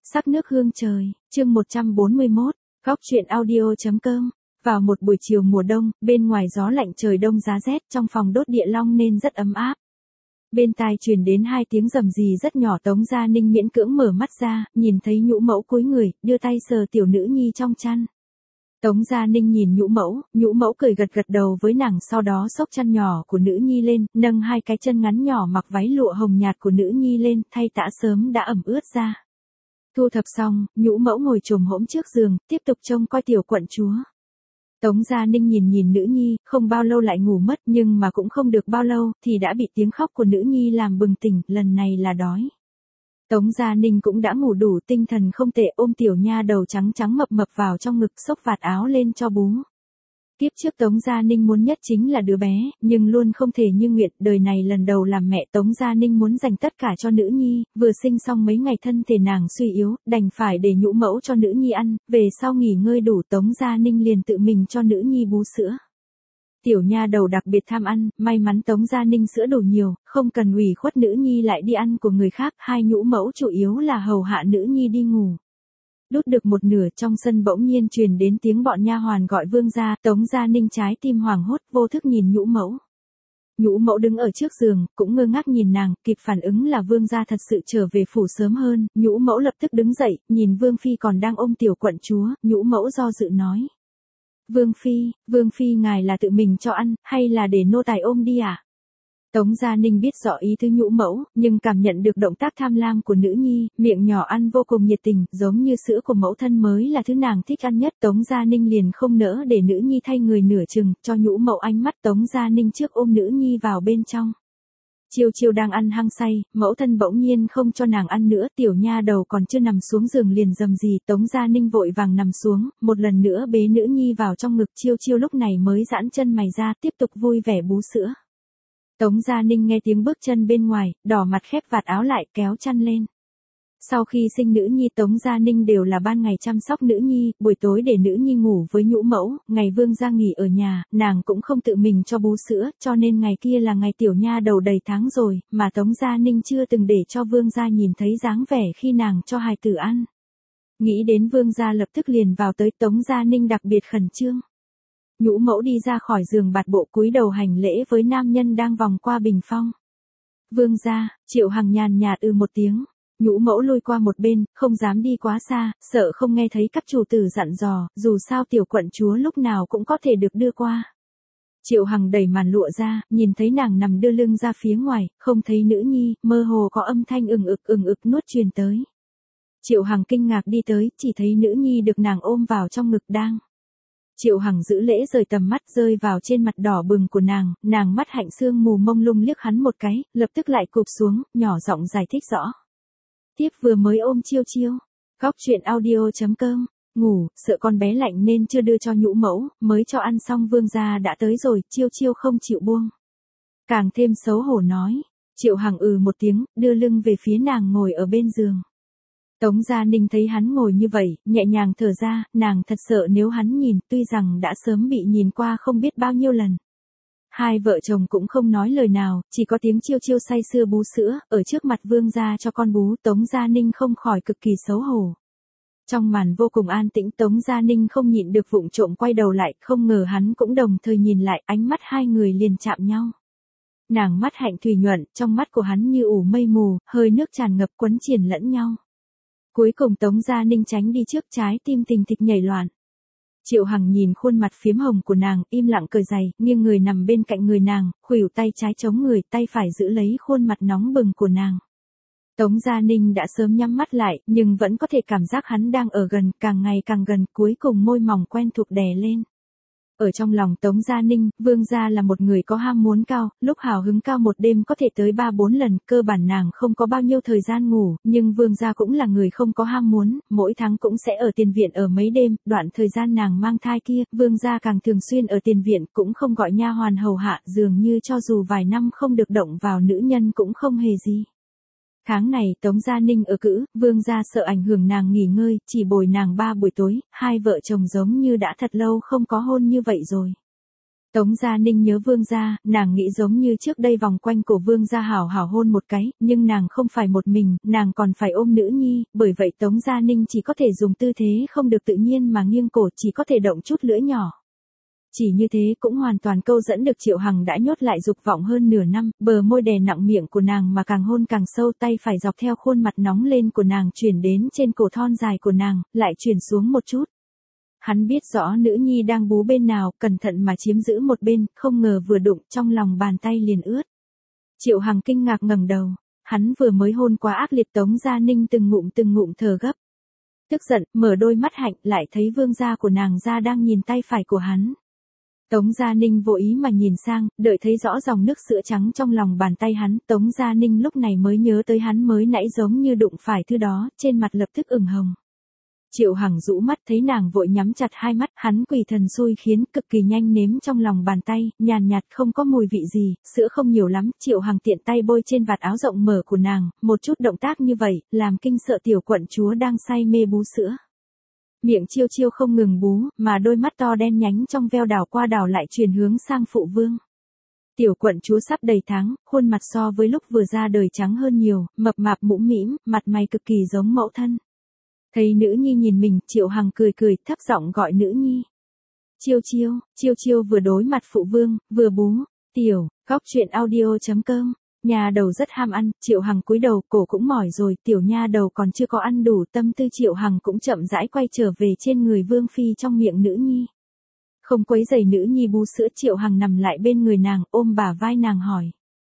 Sắc nước hương trời, chương 141, góc truyện audio.com. Vào một buổi chiều mùa đông, bên ngoài gió lạnh trời đông giá rét, trong phòng đốt địa long nên rất ấm áp. Bên tai truyền đến hai tiếng rầm rì rất nhỏ. Tống Gia Ninh miễn cưỡng mở mắt ra, nhìn thấy Nhũ Mẫu cúi người, đưa tay sờ tiểu nữ nhi trong chăn. Tống Gia Ninh nhìn Nhũ Mẫu cười gật gật đầu với nàng, sau đó xốc chăn nhỏ của nữ nhi lên, nâng hai cái chân ngắn nhỏ mặc váy lụa hồng nhạt của nữ nhi lên, thay tã sớm đã ẩm ướt ra. Thu thập xong, Nhũ Mẫu ngồi chồm hổm trước giường, tiếp tục trông coi tiểu quận chúa. Tống Gia Ninh nhìn nữ nhi, không bao lâu lại ngủ mất, nhưng mà cũng không được bao lâu, thì đã bị tiếng khóc của nữ nhi làm bừng tỉnh, lần này là đói. Tống Gia Ninh cũng đã ngủ đủ, tinh thần không tệ, ôm tiểu nha đầu trắng trắng mập mập vào trong ngực, xốc vạt áo lên cho bú. Kiếp trước Tống Gia Ninh muốn nhất chính là đứa bé, nhưng luôn không thể như nguyện, đời này lần đầu làm mẹ Tống Gia Ninh muốn dành tất cả cho nữ nhi, vừa sinh xong mấy ngày thân thể nàng suy yếu, đành phải để Nhũ Mẫu cho nữ nhi ăn, về sau nghỉ ngơi đủ Tống Gia Ninh liền tự mình cho nữ nhi bú sữa. Tiểu nha đầu đặc biệt tham ăn, may mắn Tống Gia Ninh sữa đủ nhiều, không cần ủy khuất nữ nhi lại đi ăn của người khác, hai Nhũ Mẫu chủ yếu là hầu hạ nữ nhi đi ngủ. Đút được một nửa, trong sân bỗng nhiên truyền đến tiếng bọn nha hoàn gọi vương gia. Tống Gia Ninh trái tim hoảng hốt, vô thức nhìn Nhũ Mẫu. Nhũ Mẫu đứng ở trước giường, cũng ngơ ngác nhìn nàng, kịp phản ứng là vương gia thật sự trở về phủ sớm hơn. Nhũ Mẫu lập tức đứng dậy, nhìn vương phi còn đang ôm tiểu quận chúa. Nhũ Mẫu do dự nói: Vương phi ngài là tự mình cho ăn, hay là để nô tài ôm đi à? Tống Gia Ninh biết rõ ý tứ Nhũ Mẫu, nhưng cảm nhận được động tác tham lam của nữ nhi, miệng nhỏ ăn vô cùng nhiệt tình, giống như sữa của mẫu thân mới là thứ nàng thích ăn nhất. Tống Gia Ninh liền không nỡ để nữ nhi thay người nửa chừng, cho Nhũ Mẫu ánh mắt. Tống Gia Ninh trước ôm nữ nhi vào bên trong. Chiêu Chiêu đang ăn hăng say, mẫu thân bỗng nhiên không cho nàng ăn nữa, tiểu nha đầu còn chưa nằm xuống giường liền rầm rì. Tống Gia Ninh vội vàng nằm xuống, một lần nữa bế nữ nhi vào trong ngực. Chiêu Chiêu lúc này mới giãn chân mày ra, tiếp tục vui vẻ bú sữa. Tống Gia Ninh nghe tiếng bước chân bên ngoài, đỏ mặt khép vạt áo lại, kéo chăn lên. Sau khi sinh nữ nhi Tống Gia Ninh đều là ban ngày chăm sóc nữ nhi, buổi tối để nữ nhi ngủ với Nhũ Mẫu, ngày vương gia nghỉ ở nhà, nàng cũng không tự mình cho bú sữa, cho nên ngày kia là ngày tiểu nha đầu đầy tháng rồi, mà Tống Gia Ninh chưa từng để cho vương gia nhìn thấy dáng vẻ khi nàng cho hài tử ăn. Nghĩ đến vương gia lập tức liền vào tới, Tống Gia Ninh đặc biệt khẩn trương. Nhũ Mẫu đi ra khỏi giường bạt bộ cúi đầu hành lễ với nam nhân đang vòng qua bình phong. Vương gia, Triệu Hằng nhàn nhạt một tiếng. Nhũ Mẫu lùi qua một bên, không dám đi quá xa, sợ không nghe thấy các chủ tử dặn dò, dù sao tiểu quận chúa lúc nào cũng có thể được đưa qua. Triệu Hằng đẩy màn lụa ra, nhìn thấy nàng nằm đưa lưng ra phía ngoài, không thấy nữ nhi, mơ hồ có âm thanh ừng ực nuốt truyền tới. Triệu Hằng kinh ngạc đi tới, chỉ thấy nữ nhi được nàng ôm vào trong ngực đang. Triệu Hằng giữ lễ rời tầm mắt rơi vào trên mặt đỏ bừng của nàng mắt hạnh sương mù mông lung liếc hắn một cái, lập tức lại cụp xuống, nhỏ giọng giải thích rõ. Tiếp vừa mới ôm Chiêu Chiêu. Góc truyện audio.com. Ngủ, sợ con bé lạnh nên chưa đưa cho Nhũ Mẫu, mới cho ăn xong vương gia đã tới rồi, Chiêu Chiêu không chịu buông. Càng thêm xấu hổ nói. Triệu Hằng một tiếng, đưa lưng về phía nàng ngồi ở bên giường. Tống Gia Ninh thấy hắn ngồi như vậy, nhẹ nhàng thở ra, nàng thật sợ nếu hắn nhìn, tuy rằng đã sớm bị nhìn qua không biết bao nhiêu lần. Hai vợ chồng cũng không nói lời nào, chỉ có tiếng Chiêu Chiêu say sưa bú sữa, ở trước mặt vương gia cho con bú. Tống Gia Ninh không khỏi cực kỳ xấu hổ. Trong màn vô cùng an tĩnh, Tống Gia Ninh không nhịn được vụng trộm quay đầu lại, không ngờ hắn cũng đồng thời nhìn lại, ánh mắt hai người liền chạm nhau. Nàng mắt hạnh thủy nhuận, trong mắt của hắn như ủ mây mù, hơi nước tràn ngập quấn triền lẫn nhau. Cuối cùng Tống Gia Ninh tránh đi trước, trái tim tình thịch nhảy loạn. Triệu Hằng nhìn khuôn mặt phiếm hồng của nàng, im lặng cởi giày, nghiêng người nằm bên cạnh người nàng, khuỷu tay trái chống người, tay phải giữ lấy khuôn mặt nóng bừng của nàng. Tống Gia Ninh đã sớm nhắm mắt lại, nhưng vẫn có thể cảm giác hắn đang ở gần, càng ngày càng gần, cuối cùng môi mỏng quen thuộc đè lên. Ở trong lòng Tống Gia Ninh, vương gia là một người có ham muốn cao, lúc hào hứng cao một đêm có thể tới 3-4 lần, cơ bản nàng không có bao nhiêu thời gian ngủ, nhưng vương gia cũng là người không có ham muốn, mỗi tháng cũng sẽ ở tiền viện ở mấy đêm, đoạn thời gian nàng mang thai kia, vương gia càng thường xuyên ở tiền viện, cũng không gọi nha hoàn hầu hạ, dường như cho dù vài năm không được động vào nữ nhân cũng không hề gì. Tháng này Tống Gia Ninh ở cữ, vương gia sợ ảnh hưởng nàng nghỉ ngơi, chỉ bồi nàng 3 buổi tối, hai vợ chồng giống như đã thật lâu không có hôn như vậy rồi. Tống Gia Ninh nhớ Vương gia, nàng nghĩ giống như trước đây vòng quanh cổ Vương gia hảo hảo hôn một cái, nhưng nàng không phải một mình, nàng còn phải ôm nữ nhi, bởi vậy Tống Gia Ninh chỉ có thể dùng tư thế không được tự nhiên mà nghiêng cổ, chỉ có thể động chút lưỡi nhỏ. Chỉ như thế cũng hoàn toàn câu dẫn được Triệu Hằng đã nhốt lại dục vọng hơn nửa năm, bờ môi đè nặng miệng của nàng mà càng hôn càng sâu, tay phải dọc theo khuôn mặt nóng lên của nàng chuyển đến trên cổ thon dài của nàng, lại chuyển xuống một chút. Hắn biết rõ nữ nhi đang bú bên nào, cẩn thận mà chiếm giữ một bên, không ngờ vừa đụng trong lòng bàn tay liền ướt. Triệu Hằng kinh ngạc ngẩng đầu, hắn vừa mới hôn quá ác liệt. Tống Gia Ninh từng ngụm thở gấp. Tức giận, mở đôi mắt hạnh, lại thấy vương gia của nàng ra đang nhìn tay phải của hắn. Tống Gia Ninh vô ý mà nhìn sang, đợi thấy rõ dòng nước sữa trắng trong lòng bàn tay hắn, Tống Gia Ninh lúc này mới nhớ tới hắn mới nãy giống như đụng phải thứ đó, trên mặt lập tức ửng hồng. Triệu Hằng rũ mắt thấy nàng vội nhắm chặt hai mắt, hắn quỷ thần xui khiến cực kỳ nhanh nếm trong lòng bàn tay, nhàn nhạt không có mùi vị gì, sữa không nhiều lắm. Triệu Hằng tiện tay bôi trên vạt áo rộng mở của nàng, một chút động tác như vậy, làm kinh sợ tiểu quận chúa đang say mê bú sữa. Miệng chiêu chiêu không ngừng bú, mà đôi mắt to đen nhánh trong veo đảo qua đảo lại truyền hướng sang phụ vương. Tiểu quận chúa sắp đầy tháng, khuôn mặt so với lúc vừa ra đời trắng hơn nhiều, mập mạp mũm mĩm, mặt mày cực kỳ giống mẫu thân. Thấy nữ nhi nhìn mình, Triệu Hằng cười thấp giọng gọi nữ nhi. Chiêu chiêu vừa đối mặt phụ vương, vừa bú. Góc truyện audio.com. Nhà đầu rất ham ăn, Triệu Hằng cúi đầu, cổ cũng mỏi rồi, tiểu nha đầu còn chưa có ăn đủ, tâm tư Triệu Hằng cũng chậm rãi quay trở về trên người vương phi trong miệng nữ nhi. Không quấy rầy nữ nhi bú sữa, Triệu Hằng nằm lại bên người nàng, ôm bả vai nàng hỏi.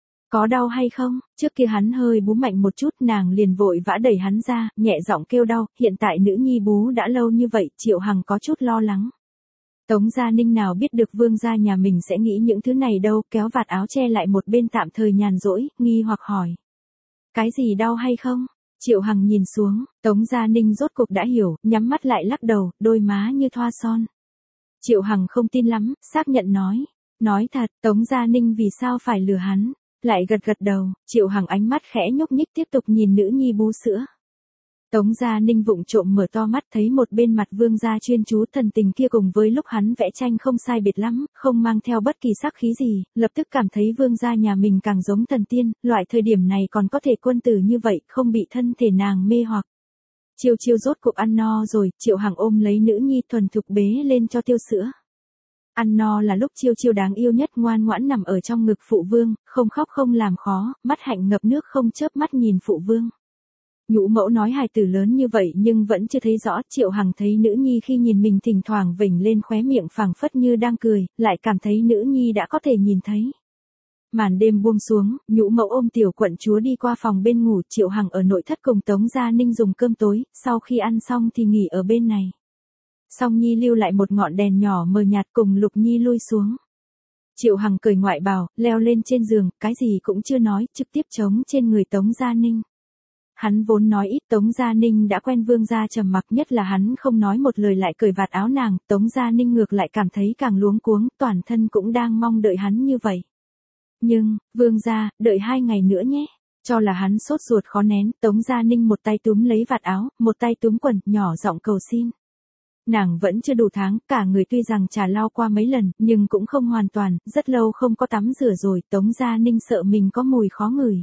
Có đau hay không? Trước kia hắn hơi bú mạnh một chút, nàng liền vội vã đẩy hắn ra, nhẹ giọng kêu đau. Hiện tại nữ nhi bú đã lâu như vậy, Triệu Hằng có chút lo lắng. Tống Gia Ninh nào biết được vương gia nhà mình sẽ nghĩ những thứ này đâu, kéo vạt áo che lại một bên tạm thời nhàn rỗi, nghi hoặc hỏi. Cái gì đau hay không? Triệu Hằng nhìn xuống, Tống Gia Ninh rốt cuộc đã hiểu, nhắm mắt lại lắc đầu, đôi má như thoa son. Triệu Hằng không tin lắm, xác nhận nói. Nói thật, Tống Gia Ninh vì sao phải lừa hắn? Lại gật đầu, Triệu Hằng ánh mắt khẽ nhúc nhích tiếp tục nhìn nữ nhi bú sữa. Tống Gia Ninh vụng trộm mở to mắt thấy một bên mặt vương gia chuyên chú thần tình kia cùng với lúc hắn vẽ tranh không sai biệt lắm, không mang theo bất kỳ sắc khí gì, lập tức cảm thấy vương gia nhà mình càng giống thần tiên, loại thời điểm này còn có thể quân tử như vậy, không bị thân thể nàng mê hoặc. Chiêu chiêu rốt cuộc ăn no rồi, Triệu Hằng ôm lấy nữ nhi thuần thục bế lên cho tiêu sữa. Ăn no là lúc chiêu chiêu đáng yêu nhất, ngoan ngoãn nằm ở trong ngực phụ vương, không khóc không làm khó, mắt hạnh ngập nước không chớp mắt nhìn phụ vương. Nhũ mẫu nói hài tử lớn như vậy nhưng vẫn chưa thấy rõ. Triệu Hằng thấy nữ nhi khi nhìn mình thỉnh thoảng vểnh lên khóe miệng phảng phất như đang cười, lại cảm thấy nữ nhi đã có thể nhìn thấy. Màn đêm buông xuống, nhũ mẫu ôm tiểu quận chúa đi qua phòng bên ngủ, Triệu Hằng ở nội thất cùng Tống Gia Ninh dùng cơm tối, sau khi ăn xong thì nghỉ ở bên này. Song Nhi lưu lại một ngọn đèn nhỏ mờ nhạt cùng Lục Nhi lui xuống. Triệu Hằng cởi ngoại bào, leo lên trên giường, cái gì cũng chưa nói, trực tiếp chống trên người Tống Gia Ninh. Hắn vốn nói ít, Tống Gia Ninh đã quen vương gia trầm mặc, nhất là hắn không nói một lời lại cởi vạt áo nàng, Tống Gia Ninh ngược lại cảm thấy càng luống cuống, toàn thân cũng đang mong đợi hắn như vậy. Nhưng, vương gia, đợi 2 ngày nữa nhé. Cho là hắn sốt ruột khó nén, Tống Gia Ninh một tay túm lấy vạt áo, một tay túm quần, nhỏ giọng cầu xin. Nàng vẫn chưa đủ tháng, cả người tuy rằng trà lau qua mấy lần, nhưng cũng không hoàn toàn, rất lâu không có tắm rửa rồi, Tống Gia Ninh sợ mình có mùi khó ngửi.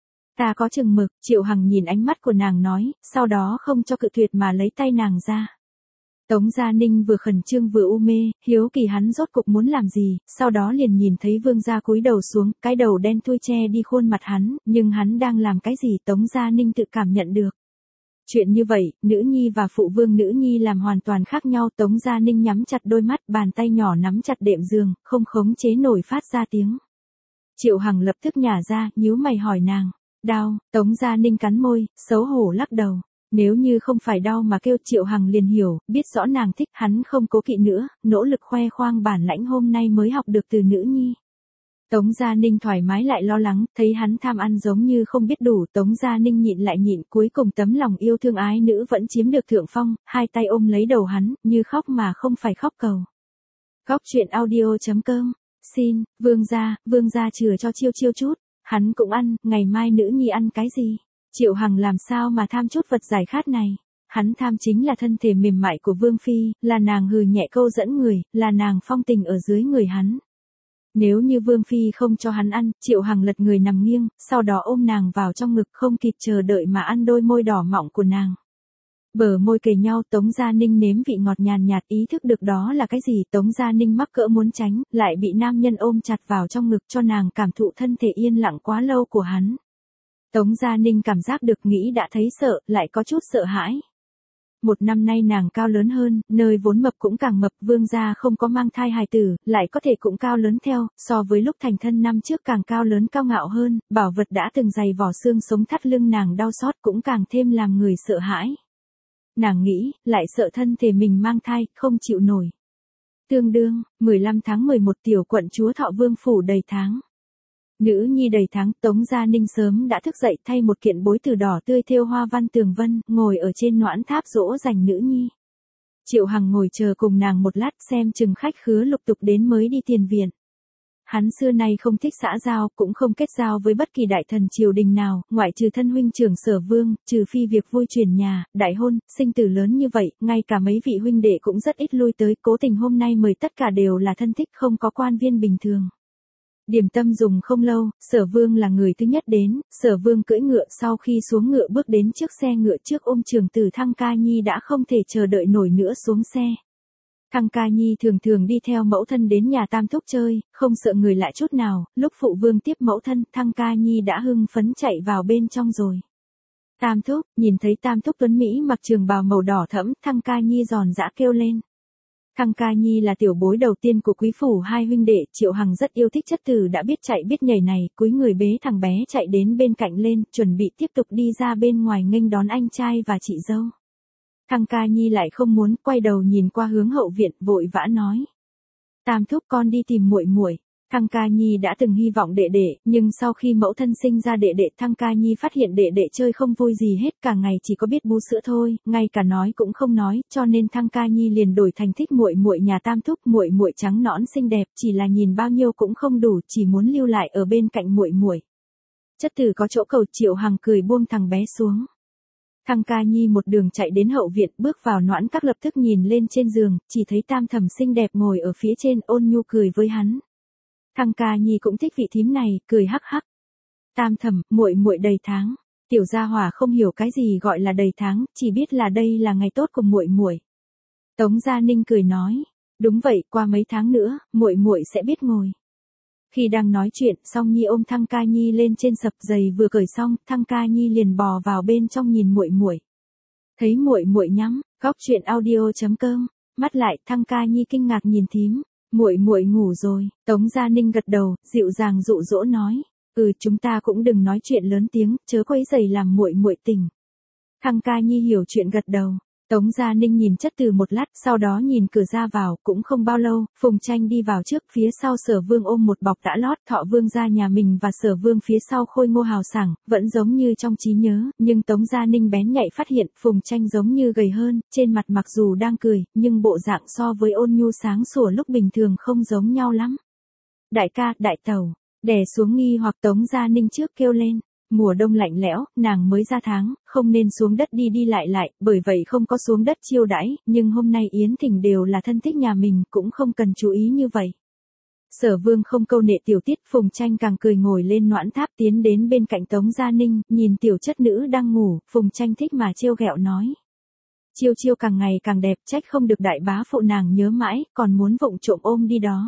Ta có chừng mực, Triệu Hằng nhìn ánh mắt của nàng nói, sau đó không cho cự tuyệt mà lấy tay nàng ra. Tống Gia Ninh vừa khẩn trương vừa u mê, hiếu kỳ hắn rốt cục muốn làm gì, sau đó liền nhìn thấy vương gia cúi đầu xuống, cái đầu đen thui che đi khuôn mặt hắn, nhưng hắn đang làm cái gì Tống Gia Ninh tự cảm nhận được. Chuyện như vậy, nữ nhi và phụ vương nữ nhi làm hoàn toàn khác nhau. Tống Gia Ninh nhắm chặt đôi mắt, bàn tay nhỏ nắm chặt đệm giường, không khống chế nổi phát ra tiếng. Triệu Hằng lập tức nhả ra, nhíu mày hỏi nàng. Đau? Tống Gia Ninh cắn môi, xấu hổ lắc đầu. Nếu như không phải đau mà kêu, Triệu Hằng liền hiểu, biết rõ nàng thích, hắn không cố kỵ nữa, nỗ lực khoe khoang bản lãnh hôm nay mới học được từ nữ nhi. Tống Gia Ninh thoải mái lại lo lắng, thấy hắn tham ăn giống như không biết đủ, Tống Gia Ninh nhịn lại nhịn, cuối cùng tấm lòng yêu thương ái nữ vẫn chiếm được thượng phong, hai tay ôm lấy đầu hắn, như khóc mà không phải khóc cầu. Góc truyện audio.com. Xin, vương gia chừa cho chiêu chiêu chút, hắn cũng ăn, ngày mai nữ nhi ăn cái gì? Triệu Hằng làm sao mà tham chút vật giải khát này? Hắn tham chính là thân thể mềm mại của vương phi, là nàng hừ nhẹ câu dẫn người, là nàng phong tình ở dưới người hắn. Nếu như Vương Phi không cho hắn ăn, Triệu Hằng lật người nằm nghiêng, sau đó ôm nàng vào trong ngực không kịp chờ đợi mà ăn đôi môi đỏ mọng của nàng. Bờ môi kề nhau, Tống Gia Ninh nếm vị ngọt nhàn nhạt, ý thức được đó là cái gì. Tống Gia Ninh mắc cỡ muốn tránh, lại bị nam nhân ôm chặt vào trong ngực cho nàng cảm thụ thân thể yên lặng quá lâu của hắn. Tống Gia Ninh cảm giác được, nghĩ đã thấy sợ, lại có chút sợ hãi. Một năm nay nàng cao lớn hơn, nơi vốn mập cũng càng mập, Vương gia không có mang thai hài tử, lại có thể cũng cao lớn theo, so với lúc thành thân năm trước càng cao lớn cao ngạo hơn, bảo vật đã từng dày vỏ xương sống thắt lưng nàng đau xót cũng càng thêm làm người sợ hãi. Nàng nghĩ, lại sợ thân thể mình mang thai, không chịu nổi. Tương đương, 15 tháng 11 tiểu quận chúa Thọ Vương phủ đầy tháng. Nữ nhi đầy tháng, Tống Gia Ninh sớm đã thức dậy thay một kiện bối từ đỏ tươi thêu hoa văn tường vân, ngồi ở trên noãn tháp dỗ dành nữ nhi. Triệu Hằng ngồi chờ cùng nàng một lát xem chừng khách khứa lục tục đến mới đi tiền viện. Hắn xưa nay không thích xã giao, cũng không kết giao với bất kỳ đại thần triều đình nào, ngoại trừ thân huynh trưởng Sở Vương, trừ phi việc vui chuyển nhà, đại hôn, sinh tử lớn như vậy, ngay cả mấy vị huynh đệ cũng rất ít lui tới, cố tình hôm nay mời tất cả đều là thân thích không có quan viên bình thường. Điểm tâm dùng không lâu, Sở Vương là người thứ nhất đến, Sở Vương cưỡi ngựa sau khi xuống ngựa bước đến trước xe ngựa trước ôm trường tử Thăng Ca Nhi đã không thể chờ đợi nổi nữa xuống xe. Thăng Ca Nhi thường thường đi theo mẫu thân đến nhà Tam Thúc chơi, không sợ người lại chút nào, lúc phụ vương tiếp mẫu thân, Thăng Ca Nhi đã hưng phấn chạy vào bên trong rồi. Tam Thúc, nhìn thấy Tam Thúc tuấn Mỹ mặc trường bào màu đỏ thẫm, Thăng Ca Nhi giòn giã kêu lên. Thăng Ca Nhi là tiểu bối đầu tiên của quý phủ hai huynh đệ, Triệu Hằng rất yêu thích chất tử đã biết chạy biết nhảy này, cúi người bế thằng bé chạy đến bên cạnh lên, chuẩn bị tiếp tục đi ra bên ngoài nghênh đón anh trai và chị dâu. Thăng Ca Nhi lại không muốn, quay đầu nhìn qua hướng hậu viện, vội vã nói: Tam Thúc, con đi tìm muội muội. Thăng Ca Nhi đã từng hy vọng đệ đệ, nhưng sau khi mẫu thân sinh ra đệ đệ, Thăng Ca Nhi phát hiện đệ đệ chơi không vui gì hết, cả ngày chỉ có biết bú sữa thôi, ngay cả nói cũng không nói, cho nên Thăng Ca Nhi liền đổi thành thích muội muội nhà Tam Thúc, muội muội trắng nõn xinh đẹp, chỉ là nhìn bao nhiêu cũng không đủ, chỉ muốn lưu lại ở bên cạnh muội muội. Chất tử có chỗ cầu, Triệu Hằng cười buông thằng bé xuống. Thăng Ca Nhi một đường chạy đến hậu viện, bước vào noãn các, lập tức nhìn lên trên giường, chỉ thấy Tam Thẩm xinh đẹp ngồi ở phía trên, ôn nhu cười với hắn. Thăng Ca Nhi cũng thích vị thím này, cười hắc hắc. Tam Thẩm, muội muội đầy tháng. Tiểu gia hỏa không hiểu cái gì gọi là đầy tháng, chỉ biết là đây là ngày tốt của muội muội. Tống Gia Ninh cười nói, đúng vậy, qua mấy tháng nữa, muội muội sẽ biết ngồi. Khi đang nói chuyện, Song Nhi ôm Thăng Ca Nhi lên trên sập, giày vừa cởi xong, Thăng Ca Nhi liền bò vào bên trong nhìn muội muội. Thấy muội muội nhắm, góc truyện audio.com, mắt lại, Thăng Ca Nhi kinh ngạc nhìn thím. Muội muội ngủ rồi. Tống Gia Ninh gật đầu, dịu dàng dụ dỗ nói, chúng ta cũng đừng nói chuyện lớn tiếng, chớ quấy rầy làm muội muội tỉnh. Thăng Ca Nhi hiểu chuyện gật đầu. Tống Gia Ninh nhìn chất từ một lát, sau đó nhìn cửa ra vào, cũng không bao lâu, Phùng Tranh đi vào trước, phía sau Sở Vương ôm một bọc tã lót, Thọ Vương ra nhà mình và Sở Vương phía sau khôi ngô hào sảng, vẫn giống như trong trí nhớ, nhưng Tống Gia Ninh bén nhạy phát hiện, Phùng Tranh giống như gầy hơn, trên mặt mặc dù đang cười, nhưng bộ dạng so với ôn nhu sáng sủa lúc bình thường không giống nhau lắm. Đại ca, đại tẩu, đè xuống nghi hoặc Tống Gia Ninh trước kêu lên. Mùa đông lạnh lẽo, nàng mới ra tháng, không nên xuống đất đi đi lại, bởi vậy không có xuống đất chiêu đãi, nhưng hôm nay Yến Thỉnh đều là thân thích nhà mình, cũng không cần chú ý như vậy. Sở Vương không câu nệ tiểu tiết, Phùng Tranh càng cười ngồi lên noãn tháp tiến đến bên cạnh Tống Gia Ninh, nhìn tiểu chất nữ đang ngủ, Phùng Tranh thích mà trêu ghẹo nói. Chiêu chiêu càng ngày càng đẹp, trách không được đại bá phụ nàng nhớ mãi, còn muốn vụng trộm ôm đi đó.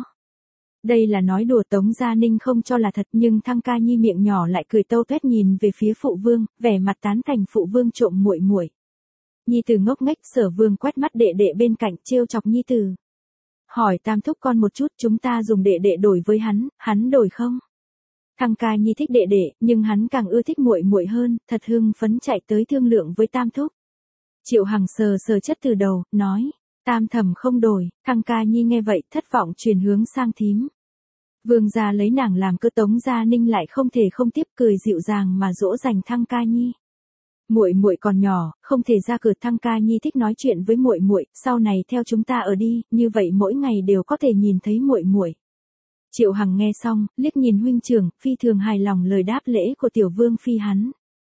Đây là nói đùa, Tống Gia Ninh không cho là thật, nhưng Thăng Ca Nhi miệng nhỏ lại cười tâu tuét nhìn về phía phụ vương, vẻ mặt tán thành phụ vương trộm muội muội. Nhi tử ngốc nghếch, Sở Vương quét mắt đệ đệ bên cạnh trêu chọc Nhi tử. Hỏi Tam Thúc con một chút, chúng ta dùng đệ đệ đổi với hắn đổi không? Thăng Ca Nhi thích đệ đệ, nhưng hắn càng ưa thích muội muội hơn, thật hưng phấn chạy tới thương lượng với Tam Thúc. Triệu Hằng sờ sờ chất từ đầu, nói, Tam Thẩm không đổi. Thăng Ca Nhi nghe vậy, thất vọng chuyển hướng sang thím. Vương gia lấy nàng làm cơ, Tống Gia Ninh lại không thể không tiếp, cười dịu dàng mà dỗ dành Thăng Ca Nhi. Muội muội còn nhỏ, không thể ra cửa. Thăng Ca Nhi thích nói chuyện với muội muội, sau này theo chúng ta ở đi, như vậy mỗi ngày đều có thể nhìn thấy muội muội. Triệu Hằng nghe xong, liếc nhìn huynh trưởng, phi thường hài lòng lời đáp lễ của tiểu vương phi hắn.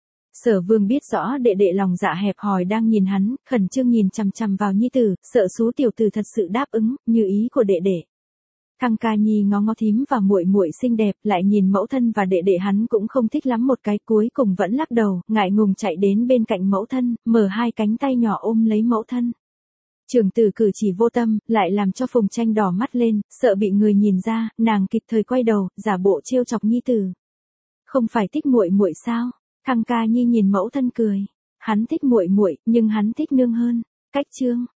Sở Vương biết rõ đệ đệ lòng dạ hẹp hòi đang nhìn hắn, khẩn trương nhìn chằm chằm vào nhi tử, sợ số tiểu tử thật sự đáp ứng như ý của đệ đệ. Thăng Ca Nhi ngó ngó thím và muội muội xinh đẹp, lại nhìn mẫu thân và đệ đệ hắn cũng không thích lắm một cái, cuối cùng vẫn lắc đầu, ngại ngùng chạy đến bên cạnh mẫu thân, mở hai cánh tay nhỏ ôm lấy mẫu thân. Trưởng tử cử chỉ vô tâm, lại làm cho Phùng Tranh đỏ mắt lên, sợ bị người nhìn ra, nàng kịp thời quay đầu, giả bộ trêu chọc nhi tử. Không phải thích muội muội sao? Thăng Ca Nhi nhìn mẫu thân cười. Hắn thích muội muội, nhưng hắn thích nương hơn. Cách chương